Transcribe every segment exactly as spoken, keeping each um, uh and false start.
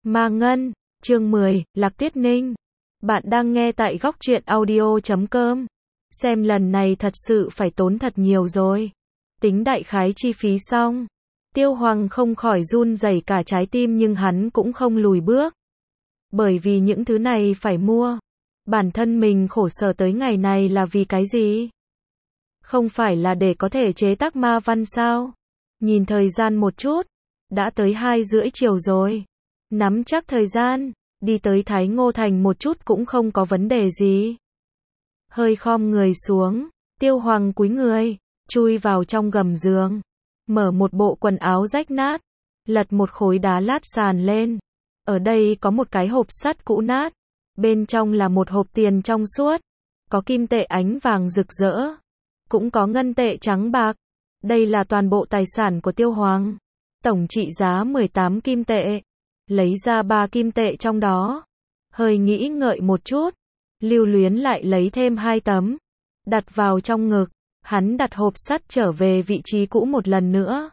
Ma Ngân, chương mười, Lạc Tuyết Ninh. Bạn đang nghe tại góc truyện audio chấm com. Xem lần này thật sự phải tốn thật nhiều rồi. Tính đại khái chi phí xong. Tiêu Hoàng không khỏi run rẩy cả trái tim nhưng hắn cũng không lùi bước. Bởi vì những thứ này phải mua. Bản thân mình khổ sở tới ngày này là vì cái gì? Không phải là để có thể chế tác ma văn sao? Nhìn thời gian một chút. Đã tới hai rưỡi chiều rồi. Nắm chắc thời gian, đi tới Thái Ngô Thành một chút cũng không có vấn đề gì. Hơi khom người xuống, Tiêu Hoàng cúi người, chui vào trong gầm giường. Mở một bộ quần áo rách nát, lật một khối đá lát sàn lên. Ở đây có một cái hộp sắt cũ nát. Bên trong là một hộp tiền trong suốt. Có kim tệ ánh vàng rực rỡ. Cũng có ngân tệ trắng bạc. Đây là toàn bộ tài sản của Tiêu Hoàng. Tổng trị giá mười tám kim tệ. Lấy ra ba kim tệ trong đó. Hơi nghĩ ngợi một chút. Lưu Luyến lại lấy thêm hai tấm. Đặt vào trong ngực. Hắn đặt hộp sắt trở về vị trí cũ một lần nữa.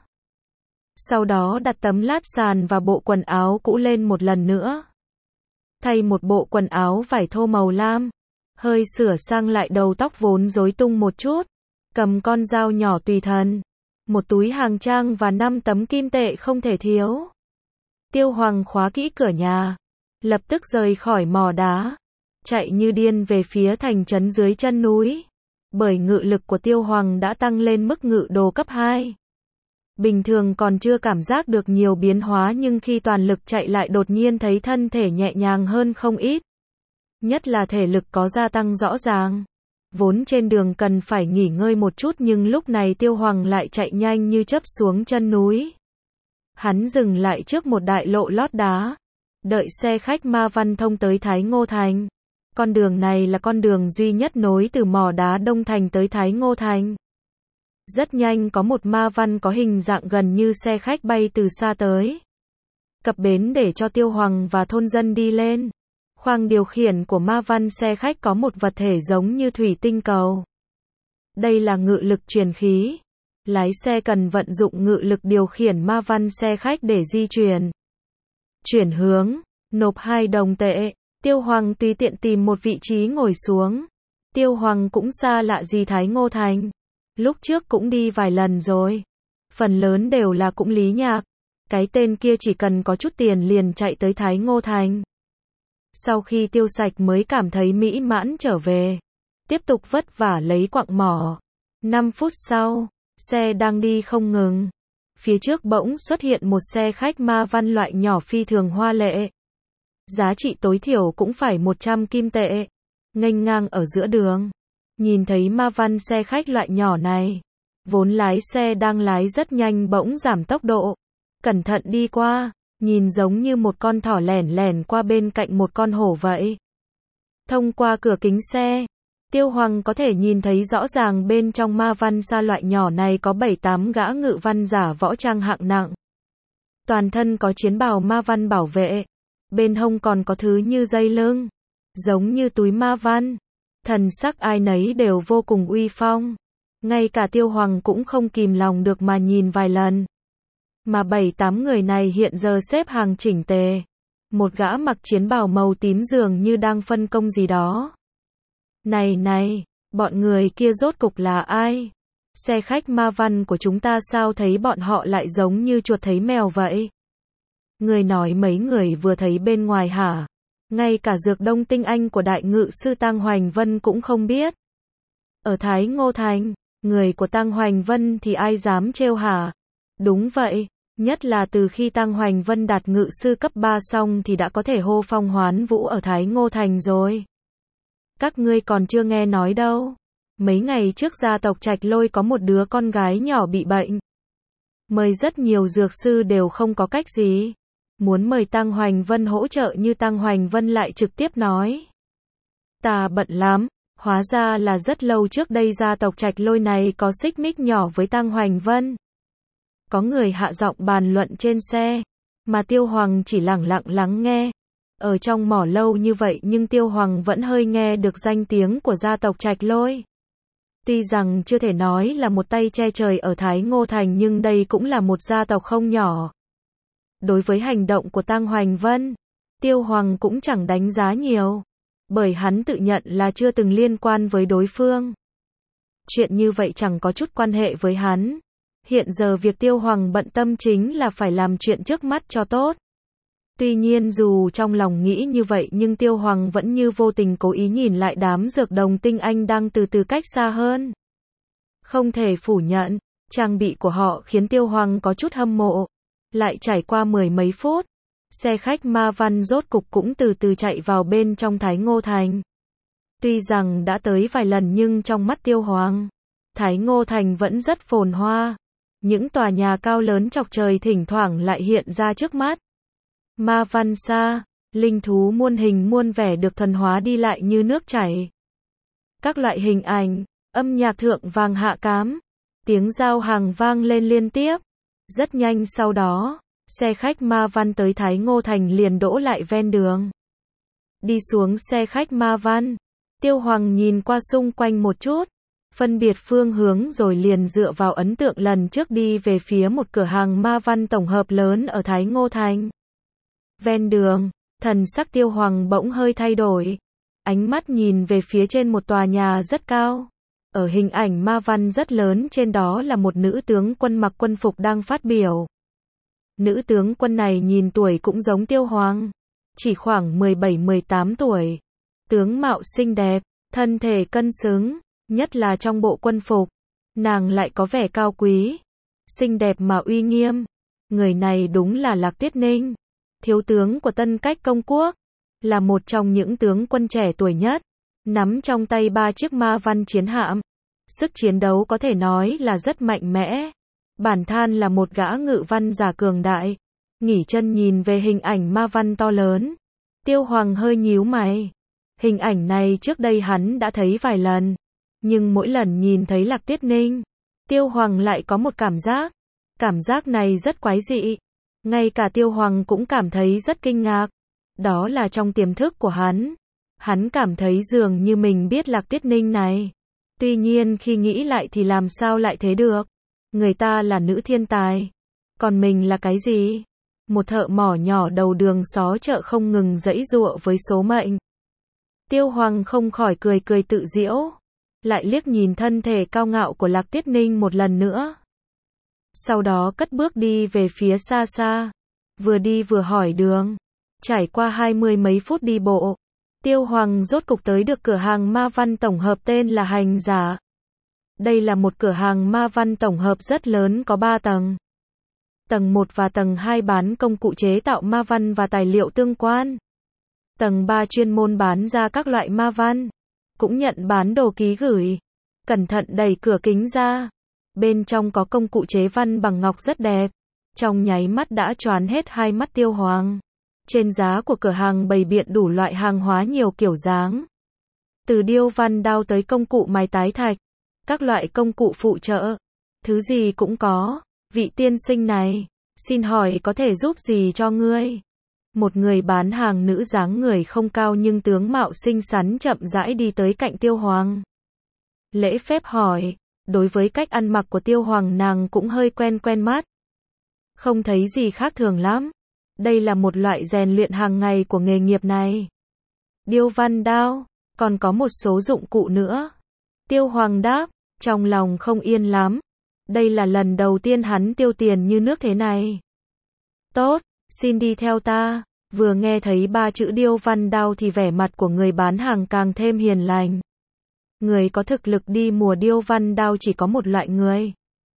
Sau đó đặt tấm lát sàn và bộ quần áo cũ lên một lần nữa. Thay một bộ quần áo vải thô màu lam. Hơi sửa sang lại đầu tóc vốn rối tung một chút. Cầm con dao nhỏ tùy thân. Một túi hàng trang và năm tấm kim tệ không thể thiếu. Tiêu Hoàng khóa kỹ cửa nhà. Lập tức rời khỏi mỏ đá. Chạy như điên về phía thành trấn dưới chân núi. Bởi ngự lực của Tiêu Hoàng đã tăng lên mức ngự đồ cấp hai. Bình thường còn chưa cảm giác được nhiều biến hóa nhưng khi toàn lực chạy lại đột nhiên thấy thân thể nhẹ nhàng hơn không ít. Nhất là thể lực có gia tăng rõ ràng. Vốn trên đường cần phải nghỉ ngơi một chút nhưng lúc này Tiêu Hoàng lại chạy nhanh như chớp xuống chân núi. Hắn dừng lại trước một đại lộ lót đá. Đợi xe khách ma văn thông tới Thái Ngô Thành. Con đường này là con đường duy nhất nối từ mỏ đá Đông Thành tới Thái Ngô Thành. Rất nhanh có một ma văn có hình dạng gần như xe khách bay từ xa tới. Cập bến để cho Tiêu Hoàng và thôn dân đi lên. Khoang điều khiển của ma văn xe khách có một vật thể giống như thủy tinh cầu. Đây là ngự lực truyền khí. Lái xe cần vận dụng ngự lực điều khiển ma văn xe khách để di chuyển. Chuyển hướng, nộp hai đồng tệ. Tiêu Hoàng tùy tiện tìm một vị trí ngồi xuống. Tiêu Hoàng cũng xa lạ gì Thái Ngô Thành. Lúc trước cũng đi vài lần rồi. Phần lớn đều là cũng Lý Nhạc. Cái tên kia chỉ cần có chút tiền liền chạy tới Thái Ngô Thành. Sau khi tiêu sạch mới cảm thấy mỹ mãn trở về. Tiếp tục vất vả lấy quặng mỏ. năm phút sau, xe đang đi không ngừng. Phía trước bỗng xuất hiện một xe khách ma văn loại nhỏ phi thường hoa lệ. Giá trị tối thiểu cũng phải một trăm kim tệ. Nghênh ngang ở giữa đường. Nhìn thấy ma văn xe khách loại nhỏ này. Vốn lái xe đang lái rất nhanh bỗng giảm tốc độ. Cẩn thận đi qua. Nhìn giống như một con thỏ lẻn lẻn qua bên cạnh một con hổ vậy. Thông qua cửa kính xe. Tiêu Hoàng có thể nhìn thấy rõ ràng bên trong ma văn xa loại nhỏ này có bảy tám gã ngự văn giả võ trang hạng nặng. Toàn thân có chiến bào ma văn bảo vệ. Bên hông còn có thứ như dây lưng. Giống như túi ma văn. Thần sắc ai nấy đều vô cùng uy phong. Ngay cả Tiêu Hoàng cũng không kìm lòng được mà nhìn vài lần. Mà bảy tám người này hiện giờ xếp hàng chỉnh tề. Một gã mặc chiến bào màu tím dường như đang phân công gì đó. Này này, bọn người kia rốt cục là ai? Xe khách ma văn của chúng ta sao thấy bọn họ lại giống như chuột thấy mèo vậy? Người nói mấy người vừa thấy bên ngoài hả? Ngay cả Dược Đông tinh anh của đại ngự sư Tang Hoành Vân cũng không biết. Ở Thái Ngô Thành, người của Tang Hoành Vân thì ai dám trêu hả? Đúng vậy, nhất là từ khi Tang Hoành Vân đạt ngự sư cấp ba xong thì đã có thể hô phong hoán vũ ở Thái Ngô Thành rồi. Các ngươi còn chưa nghe nói đâu. Mấy ngày trước gia tộc Trạch Lôi có một đứa con gái nhỏ bị bệnh. Mời rất nhiều dược sư đều không có cách gì. Muốn mời Tang Hoành Vân hỗ trợ như Tang Hoành Vân lại trực tiếp nói. Ta bận lắm, hóa ra là rất lâu trước đây gia tộc Trạch Lôi này có xích mích nhỏ với Tang Hoành Vân. Có người hạ giọng bàn luận trên xe, mà Tiêu Hoàng chỉ lẳng lặng lắng nghe. Ở trong mỏ lâu như vậy nhưng Tiêu Hoàng vẫn hơi nghe được danh tiếng của gia tộc Trạch Lôi. Tuy rằng chưa thể nói là một tay che trời ở Thái Ngô Thành nhưng đây cũng là một gia tộc không nhỏ. Đối với hành động của Tang Hoành Vân, Tiêu Hoàng cũng chẳng đánh giá nhiều, bởi hắn tự nhận là chưa từng liên quan với đối phương. Chuyện như vậy chẳng có chút quan hệ với hắn. Hiện giờ việc Tiêu Hoàng bận tâm chính là phải làm chuyện trước mắt cho tốt. Tuy nhiên dù trong lòng nghĩ như vậy nhưng Tiêu Hoàng vẫn như vô tình cố ý nhìn lại đám dược đồng tinh anh đang từ từ cách xa hơn. Không thể phủ nhận, trang bị của họ khiến Tiêu Hoàng có chút hâm mộ. Lại trải qua mười mấy phút, xe khách Ma Văn rốt cục cũng từ từ chạy vào bên trong Thái Ngô Thành. Tuy rằng đã tới vài lần nhưng trong mắt Tiêu Hoàng, Thái Ngô Thành vẫn rất phồn hoa. Những tòa nhà cao lớn chọc trời thỉnh thoảng lại hiện ra trước mắt. Ma Văn xa, linh thú muôn hình muôn vẻ được thuần hóa đi lại như nước chảy. Các loại hình ảnh, âm nhạc thượng vàng hạ cám, tiếng giao hàng vang lên liên tiếp. Rất nhanh sau đó, xe khách Ma Văn tới Thái Ngô Thành liền đỗ lại ven đường. Đi xuống xe khách Ma Văn, Tiêu Hoàng nhìn qua xung quanh một chút, phân biệt phương hướng rồi liền dựa vào ấn tượng lần trước đi về phía một cửa hàng Ma Văn tổng hợp lớn ở Thái Ngô Thành. Ven đường, thần sắc Tiêu Hoàng bỗng hơi thay đổi, ánh mắt nhìn về phía trên một tòa nhà rất cao. Ở hình ảnh Ma Văn rất lớn trên đó là một nữ tướng quân mặc quân phục đang phát biểu. Nữ tướng quân này nhìn tuổi cũng giống Tiêu Hoàng, chỉ khoảng mười bảy mười tám tuổi. Tướng mạo xinh đẹp, thân thể cân xứng, nhất là trong bộ quân phục, nàng lại có vẻ cao quý, xinh đẹp mà uy nghiêm. Người này đúng là Lạc Tuyết Ninh, thiếu tướng của Tân Cách Công Quốc, là một trong những tướng quân trẻ tuổi nhất, nắm trong tay ba chiếc Ma Văn chiến hạm. Sức chiến đấu có thể nói là rất mạnh mẽ. Bản thân là một gã ngự văn giả cường đại. Nghỉ chân nhìn về hình ảnh Ma Văn to lớn, Tiêu Hoàng hơi nhíu mày. Hình ảnh này trước đây hắn đã thấy vài lần, nhưng mỗi lần nhìn thấy Lạc Tuyết Ninh, Tiêu Hoàng lại có một cảm giác. Cảm giác này rất quái dị. Ngay cả Tiêu Hoàng cũng cảm thấy rất kinh ngạc. Đó là trong tiềm thức của hắn. Hắn cảm thấy dường như mình biết Lạc Tuyết Ninh này. Tuy nhiên khi nghĩ lại thì làm sao lại thế được. Người ta là nữ thiên tài, còn mình là cái gì? Một thợ mỏ nhỏ đầu đường xó chợ không ngừng giãy giụa với số mệnh. Tiêu Hoàng không khỏi cười cười tự giễu, lại liếc nhìn thân thể cao ngạo của Lạc Tuyết Ninh một lần nữa. Sau đó cất bước đi về phía xa xa, vừa đi vừa hỏi đường. Trải qua hai mươi mấy phút đi bộ, Tiêu Hoàng rốt cục tới được cửa hàng Ma Văn tổng hợp tên là Hành Giả. Đây là một cửa hàng Ma Văn tổng hợp rất lớn có ba tầng. Tầng một và tầng hai bán công cụ chế tạo Ma Văn và tài liệu tương quan. Tầng ba chuyên môn bán ra các loại Ma Văn, cũng nhận bán đồ ký gửi. Cẩn thận đẩy cửa kính ra, bên trong có công cụ chế văn bằng ngọc rất đẹp. Trong nháy mắt đã choáng hết hai mắt Tiêu Hoàng. Trên giá của cửa hàng bày biện đủ loại hàng hóa nhiều kiểu dáng. Từ điêu văn đao tới công cụ mài tái thạch, các loại công cụ phụ trợ, thứ gì cũng có. Vị tiên sinh này, xin hỏi có thể giúp gì cho ngươi? Một người bán hàng nữ dáng người không cao nhưng tướng mạo xinh xắn chậm rãi đi tới cạnh Tiêu Hoàng. Lễ phép hỏi, đối với cách ăn mặc của Tiêu Hoàng nàng cũng hơi quen quen mắt. Không thấy gì khác thường lắm. Đây là một loại rèn luyện hàng ngày của nghề nghiệp này. Điêu văn đao, còn có một số dụng cụ nữa. Tiêu Hoàng đáp, trong lòng không yên lắm. Đây là lần đầu tiên hắn tiêu tiền như nước thế này. Tốt, xin đi theo ta. Vừa nghe thấy ba chữ điêu văn đao thì vẻ mặt của người bán hàng càng thêm hiền lành. Người có thực lực đi mùa điêu văn đao chỉ có một loại người.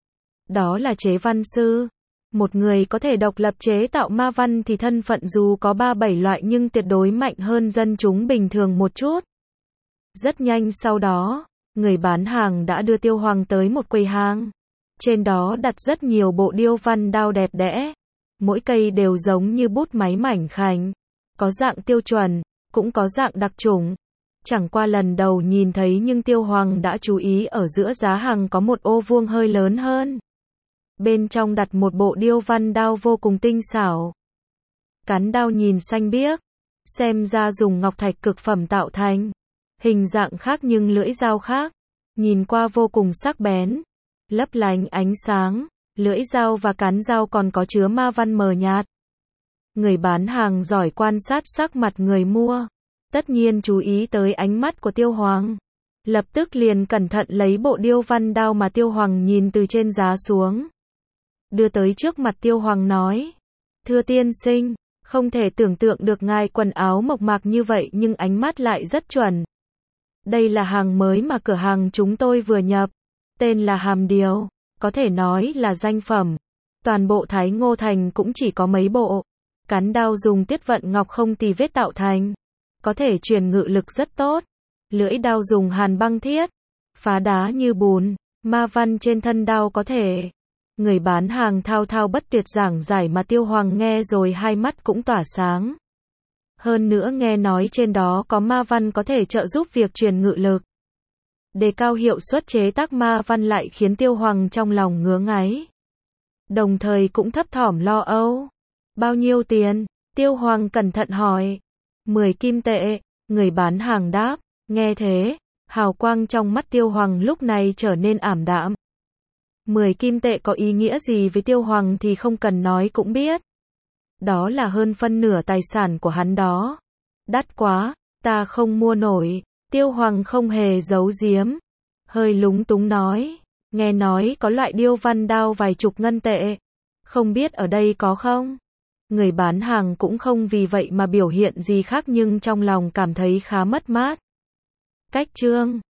Đó là chế văn sư. Một người có thể độc lập chế tạo ma văn thì thân phận dù có ba bảy loại nhưng tuyệt đối mạnh hơn dân chúng bình thường một chút. Rất nhanh sau đó, người bán hàng đã đưa Tiêu Hoàng tới một quầy hàng. Trên đó đặt rất nhiều bộ điêu văn đao đẹp đẽ. Mỗi cây đều giống như bút máy mảnh khảnh. Có dạng tiêu chuẩn, cũng có dạng đặc chủng. Chẳng qua lần đầu nhìn thấy nhưng Tiêu Hoàng đã chú ý ở giữa giá hàng có một ô vuông hơi lớn hơn. Bên trong đặt một bộ điêu văn đao vô cùng tinh xảo. Cán đao nhìn xanh biếc, xem ra dùng ngọc thạch cực phẩm tạo thành. Hình dạng khác nhưng lưỡi dao khác, nhìn qua vô cùng sắc bén, lấp lánh ánh sáng. Lưỡi dao và cán dao còn có chứa ma văn mờ nhạt. Người bán hàng giỏi quan sát sắc mặt người mua. Tất nhiên chú ý tới ánh mắt của Tiêu Hoàng. Lập tức liền cẩn thận lấy bộ điêu văn đao mà Tiêu Hoàng nhìn từ trên giá xuống. Đưa tới trước mặt Tiêu Hoàng nói. Thưa tiên sinh, không thể tưởng tượng được ngài quần áo mộc mạc như vậy nhưng ánh mắt lại rất chuẩn. Đây là hàng mới mà cửa hàng chúng tôi vừa nhập. Tên là hàm điêu, có thể nói là danh phẩm. Toàn bộ Thái Ngô Thành cũng chỉ có mấy bộ. Cán đao dùng tiết vận ngọc không tì vết tạo thành. Có thể truyền ngự lực rất tốt. Lưỡi đao dùng hàn băng thiết. Phá đá như bùn. Ma văn trên thân đao có thể. Người bán hàng thao thao bất tuyệt giảng giải mà Tiêu Hoàng nghe rồi hai mắt cũng tỏa sáng. Hơn nữa nghe nói trên đó có ma văn có thể trợ giúp việc truyền ngự lực. Đề cao hiệu suất chế tác ma văn lại khiến Tiêu Hoàng trong lòng ngứa ngáy. Đồng thời cũng thấp thỏm lo âu. Bao nhiêu tiền? Tiêu Hoàng cẩn thận hỏi. mười kim tệ, người bán hàng đáp. Nghe thế, hào quang trong mắt Tiêu Hoàng lúc này trở nên ảm đạm. mười kim tệ có ý nghĩa gì với Tiêu Hoàng thì không cần nói cũng biết. Đó là hơn phân nửa tài sản của hắn đó. Đắt quá, ta không mua nổi. Tiêu Hoàng không hề giấu giếm. Hơi lúng túng nói. Nghe nói có loại điêu văn đao vài chục ngân tệ. Không biết ở đây có không? Người bán hàng cũng không vì vậy mà biểu hiện gì khác nhưng trong lòng cảm thấy khá mất mát. Cách chương